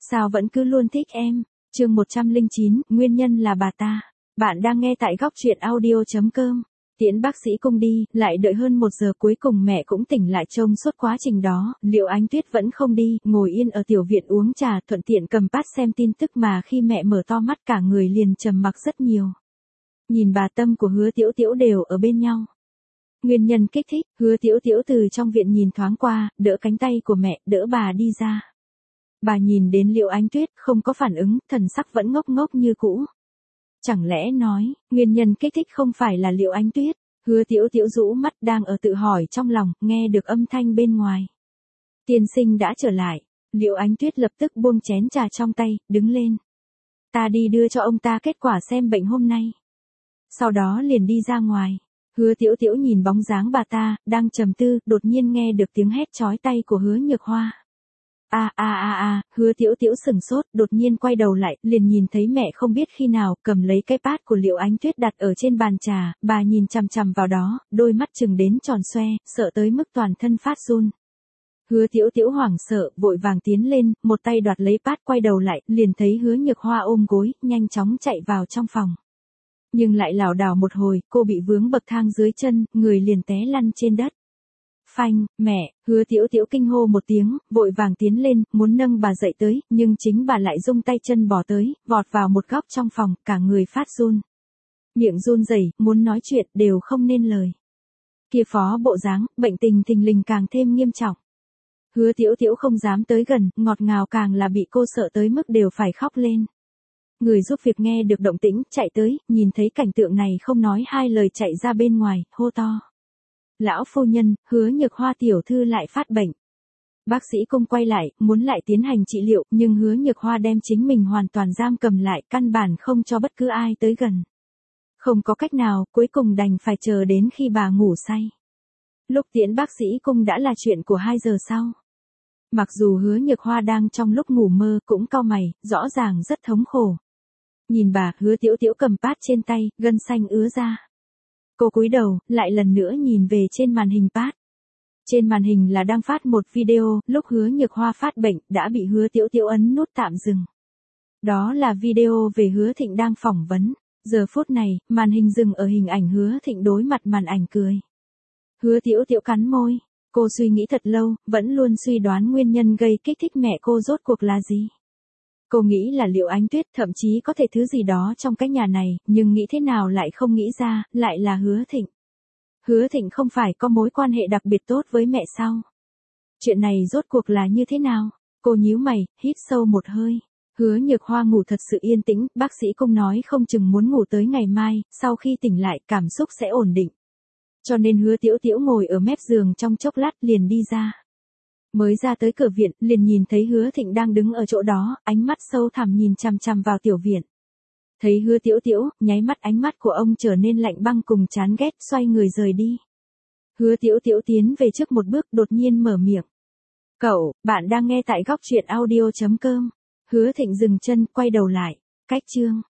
Sao vẫn cứ luôn thích em? Chương 109, nguyên nhân là bà ta. Bạn đang nghe tại góc truyện audio.com. Tiễn bác sĩ Cung đi, lại đợi hơn 1 giờ cuối cùng mẹ cũng tỉnh lại trông suốt quá trình đó, Liệu Ánh Tuyết vẫn không đi, ngồi yên ở tiểu viện uống trà thuận tiện cầm pad xem tin tức mà khi mẹ mở to mắt cả người liền trầm mặc rất nhiều. Nhìn bà Tâm của Hứa Tiểu Tiểu đều ở bên nhau. Nguyên nhân kích thích, Hứa Tiểu Tiểu từ trong viện nhìn thoáng qua, đỡ cánh tay của mẹ, đỡ bà đi ra. Bà nhìn đến Liệu Ánh Tuyết không có phản ứng, thần sắc vẫn ngốc ngốc như cũ. Chẳng lẽ nói, nguyên nhân kích thích không phải là Liệu Ánh Tuyết? Hứa Tiểu Tiểu rũ mắt đang ở tự hỏi trong lòng, nghe được âm thanh bên ngoài. Tiên sinh đã trở lại. Liệu Ánh Tuyết lập tức buông chén trà trong tay, đứng lên. Ta đi đưa cho ông ta kết quả xem bệnh hôm nay. Sau đó liền đi ra ngoài. Hứa Tiểu Tiểu nhìn bóng dáng bà ta, đang trầm tư, đột nhiên nghe được tiếng hét chói tay của Hứa Nhược Hoa. Hứa Tiểu Tiểu sửng sốt, đột nhiên quay đầu lại, liền nhìn thấy mẹ không biết khi nào cầm lấy cái pad của Liệu Ánh Tuyết đặt ở trên bàn trà, bà nhìn chằm chằm vào đó, đôi mắt trừng đến tròn xoe, sợ tới mức toàn thân phát run. Hứa Tiểu Tiểu hoảng sợ, vội vàng tiến lên, một tay đoạt lấy pad quay đầu lại, liền thấy Hứa Nhược Hoa ôm gối, nhanh chóng chạy vào trong phòng. Nhưng lại lảo đảo một hồi, cô bị vướng bậc thang dưới chân, người liền té lăn trên đất. Phanh, mẹ, Hứa Tiểu Tiểu kinh hô một tiếng, vội vàng tiến lên, muốn nâng bà dậy tới, nhưng chính bà lại rung tay chân bỏ tới, vọt vào một góc trong phòng, cả người phát run. Miệng run rẩy, muốn nói chuyện, đều không nên lời. Kia phó bộ dáng, bệnh tình thình lình càng thêm nghiêm trọng. Hứa Tiểu Tiểu không dám tới gần, ngọt ngào càng là bị cô sợ tới mức đều phải khóc lên. Người giúp việc nghe được động tĩnh, chạy tới, nhìn thấy cảnh tượng này không nói hai lời chạy ra bên ngoài, hô to. Lão phu nhân, Hứa Nhược Hoa tiểu thư lại phát bệnh. Bác sĩ Cung quay lại, muốn lại tiến hành trị liệu, nhưng Hứa Nhược Hoa đem chính mình hoàn toàn giam cầm lại, căn bản không cho bất cứ ai tới gần. Không có cách nào, cuối cùng đành phải chờ đến khi bà ngủ say. Lúc tiễn bác sĩ Cung đã là chuyện của 2 giờ sau. Mặc dù Hứa Nhược Hoa đang trong lúc ngủ mơ cũng cau mày, rõ ràng rất thống khổ. Nhìn bà, Hứa Tiểu Tiểu cầm pad trên tay, gân xanh ứa ra. Cô cúi đầu, lại lần nữa nhìn về trên màn hình pad. Trên màn hình là đang phát một video, lúc Hứa Nhược Hoa phát bệnh, đã bị Hứa Tiểu Tiểu ấn nút tạm dừng. Đó là video về Hứa Thịnh đang phỏng vấn. Giờ phút này, màn hình dừng ở hình ảnh Hứa Thịnh đối mặt màn ảnh cười. Hứa Tiểu Tiểu cắn môi. Cô suy nghĩ thật lâu, vẫn luôn suy đoán nguyên nhân gây kích thích mẹ cô rốt cuộc là gì. Cô nghĩ là Liệu Ánh Tuyết, thậm chí có thể thứ gì đó trong cái nhà này, nhưng nghĩ thế nào lại không nghĩ ra, lại là Hứa Thịnh. Hứa Thịnh không phải có mối quan hệ đặc biệt tốt với mẹ sao? Chuyện này rốt cuộc là như thế nào? Cô nhíu mày, hít sâu một hơi. Hứa Nhược Hoa ngủ thật sự yên tĩnh, bác sĩ Cung nói không chừng muốn ngủ tới ngày mai, sau khi tỉnh lại cảm xúc sẽ ổn định. Cho nên Hứa Tiểu Tiểu ngồi ở mép giường trong chốc lát liền đi ra. Mới ra tới cửa viện, liền nhìn thấy Hứa Thịnh đang đứng ở chỗ đó, ánh mắt sâu thẳm nhìn chằm chằm vào tiểu viện. Thấy Hứa Tiểu Tiểu, nháy mắt ánh mắt của ông trở nên lạnh băng cùng chán ghét, xoay người rời đi. Hứa Tiểu Tiểu tiến về trước một bước, đột nhiên mở miệng. Cậu, bạn đang nghe tại góc truyện audio.com. Hứa Thịnh dừng chân, quay đầu lại. Cách chương.